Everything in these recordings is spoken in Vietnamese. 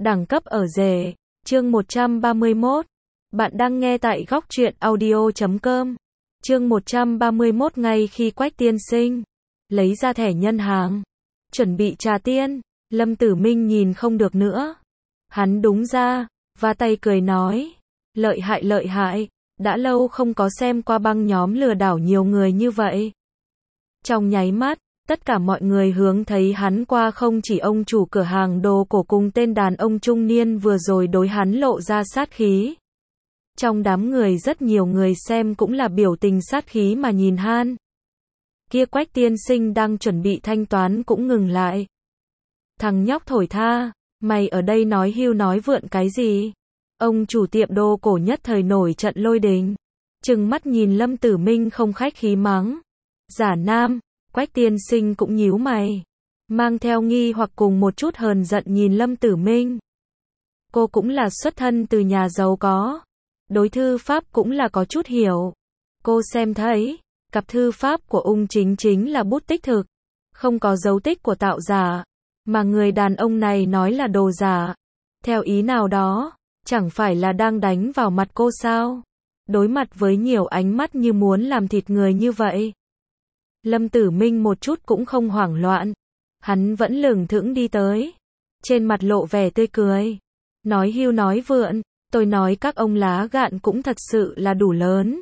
Đẳng cấp ở rể. Chương 131. Bạn đang nghe tại Góc Truyện Audio.com. Chương 131. Ngay khi Quách tiên sinh lấy ra thẻ nhân hàng, chuẩn bị trả tiền, Lâm Tử Minh nhìn không được nữa. Hắn đúng ra, và tay cười nói, lợi hại, đã lâu không có xem qua băng nhóm lừa đảo nhiều người như vậy. Trong nháy mắt, tất cả mọi người hướng thấy hắn qua, không chỉ ông chủ cửa hàng đồ cổ cùng tên đàn ông trung niên vừa rồi đối hắn lộ ra sát khí. Trong đám người rất nhiều người xem cũng là biểu tình sát khí mà nhìn hắn. Kia Quách tiên sinh đang chuẩn bị thanh toán cũng ngừng lại. Thằng nhóc thổi tha, mày ở đây nói hưu nói vượn cái gì? Ông chủ tiệm đồ cổ nhất thời nổi trận lôi đình, trừng mắt nhìn Lâm Tử Minh không khách khí mắng. Giả nam. Quách tiên sinh cũng nhíu mày, mang theo nghi hoặc cùng một chút hờn giận nhìn Lâm Tử Minh. Cô cũng là xuất thân từ nhà giàu có, đối thư pháp cũng là có chút hiểu. Cô xem thấy, cặp thư pháp của Ung chính là bút tích thực, không có dấu tích của tạo giả, mà người đàn ông này nói là đồ giả. Theo ý nào đó, chẳng phải là đang đánh vào mặt cô sao? Đối mặt với nhiều ánh mắt như muốn làm thịt người như vậy, Lâm Tử Minh một chút cũng không hoảng loạn. Hắn vẫn lững thững đi tới, trên mặt lộ vẻ tươi cười. Nói hưu nói vượn, tôi nói các ông lá gạn cũng thật sự là đủ lớn.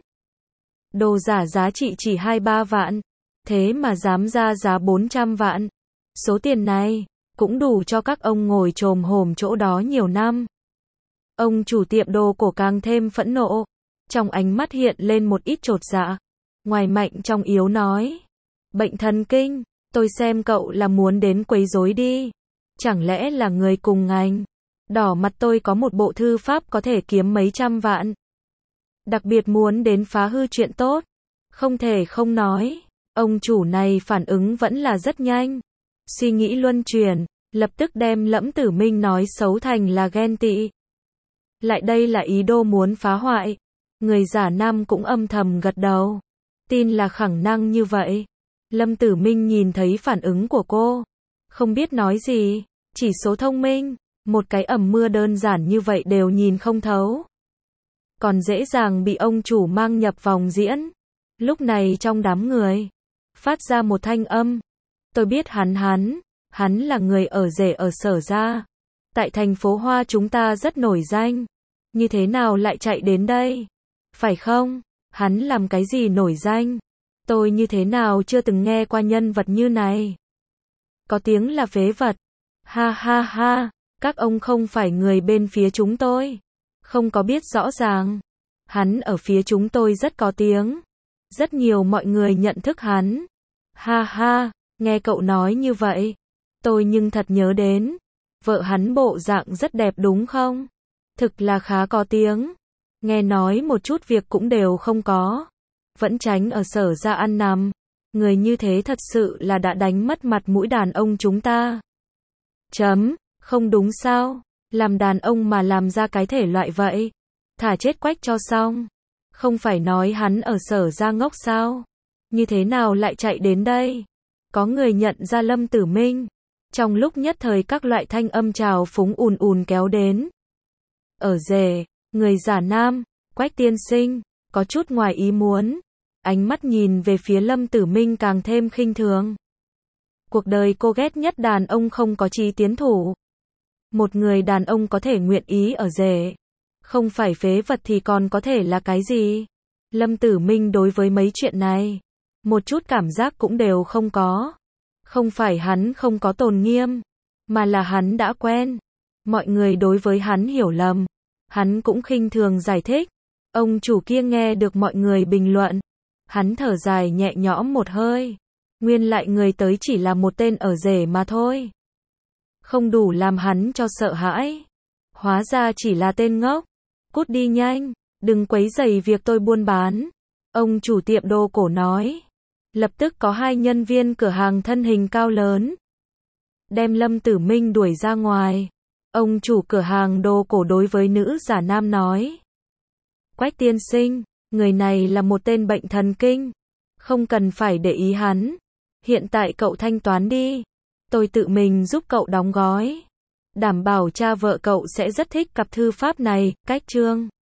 Đồ giả giá trị chỉ 2-3 vạn, thế mà dám ra giá 400 vạn. Số tiền này, cũng đủ cho các ông ngồi chồm hổm chỗ đó nhiều năm. Ông chủ tiệm đồ cổ càng thêm phẫn nộ, trong ánh mắt hiện lên một ít chột dạ. Ngoài mạnh trong yếu nói, bệnh thần kinh, tôi xem cậu là muốn đến quấy rối đi. Chẳng lẽ là người cùng ngành? Đỏ mặt tôi có một bộ thư pháp có thể kiếm mấy trăm vạn. Đặc biệt muốn đến phá hư chuyện tốt. Không thể không nói, ông chủ này phản ứng vẫn là rất nhanh. Suy nghĩ luân chuyển, lập tức đem Lâm Tử Minh nói xấu thành là ghen tị. Lại đây là ý đồ muốn phá hoại. Người giả nam cũng âm thầm gật đầu, tin là khẳng năng như vậy. Lâm Tử Minh nhìn thấy phản ứng của cô, không biết nói gì, chỉ số thông minh, một cái ẩm mưa đơn giản như vậy đều nhìn không thấu. Còn dễ dàng bị ông chủ mang nhập vòng diễn. Lúc này trong đám người, phát ra một thanh âm. Tôi biết hắn là người ở rể ở Sở gia. Tại thành phố Hoa chúng ta rất nổi danh. Như thế nào lại chạy đến đây? Phải không? Hắn làm cái gì nổi danh? Tôi như thế nào chưa từng nghe qua nhân vật như này. Có tiếng là phế vật. Ha, các ông không phải người bên phía chúng tôi. Không có biết rõ ràng. Hắn ở phía chúng tôi rất có tiếng. Rất nhiều mọi người nhận thức hắn. Ha, nghe cậu nói như vậy, tôi nhưng thật nhớ đến. Vợ hắn bộ dạng rất đẹp đúng không? Thực là khá có tiếng. Nghe nói một chút việc cũng đều không có. Vẫn tránh ở Sở gia ăn nằm. Người như thế thật sự là đã đánh mất mặt mũi đàn ông chúng ta. Không đúng sao? Làm đàn ông mà làm ra cái thể loại vậy. Thả chết Quách cho xong. Không phải nói hắn ở Sở gia ngốc sao? Như thế nào lại chạy đến đây? Có người nhận ra Lâm Tử Minh. Trong lúc nhất thời các loại thanh âm trào phúng ùn kéo đến. Ở rể, người giả nam, Quách tiên sinh, có chút ngoài ý muốn. Ánh mắt nhìn về phía Lâm Tử Minh càng thêm khinh thường. Cuộc đời cô ghét nhất đàn ông không có chí tiến thủ. Một người đàn ông có thể nguyện ý ở rể, không phải phế vật thì còn có thể là cái gì? Lâm Tử Minh đối với mấy chuyện này, một chút cảm giác cũng đều không có. Không phải hắn không có tôn nghiêm, mà là hắn đã quen. Mọi người đối với hắn hiểu lầm. Hắn cũng khinh thường giải thích. Ông chủ kia nghe được mọi người bình luận. Hắn thở dài nhẹ nhõm một hơi. Nguyên lại người tới chỉ là một tên ở rể mà thôi. Không đủ làm hắn cho sợ hãi. Hóa ra chỉ là tên ngốc. Cút đi nhanh, đừng quấy rầy việc tôi buôn bán. Ông chủ tiệm đồ cổ nói. Lập tức có hai nhân viên cửa hàng thân hình cao lớn, đem Lâm Tử Minh đuổi ra ngoài. Ông chủ cửa hàng đồ cổ đối với nữ giả nam nói. Quách tiên sinh, người này là một tên bệnh thần kinh. Không cần phải để ý hắn. Hiện tại cậu thanh toán đi. Tôi tự mình giúp cậu đóng gói. đảm bảo cha vợ cậu sẽ rất thích cặp thư pháp này. Cách chương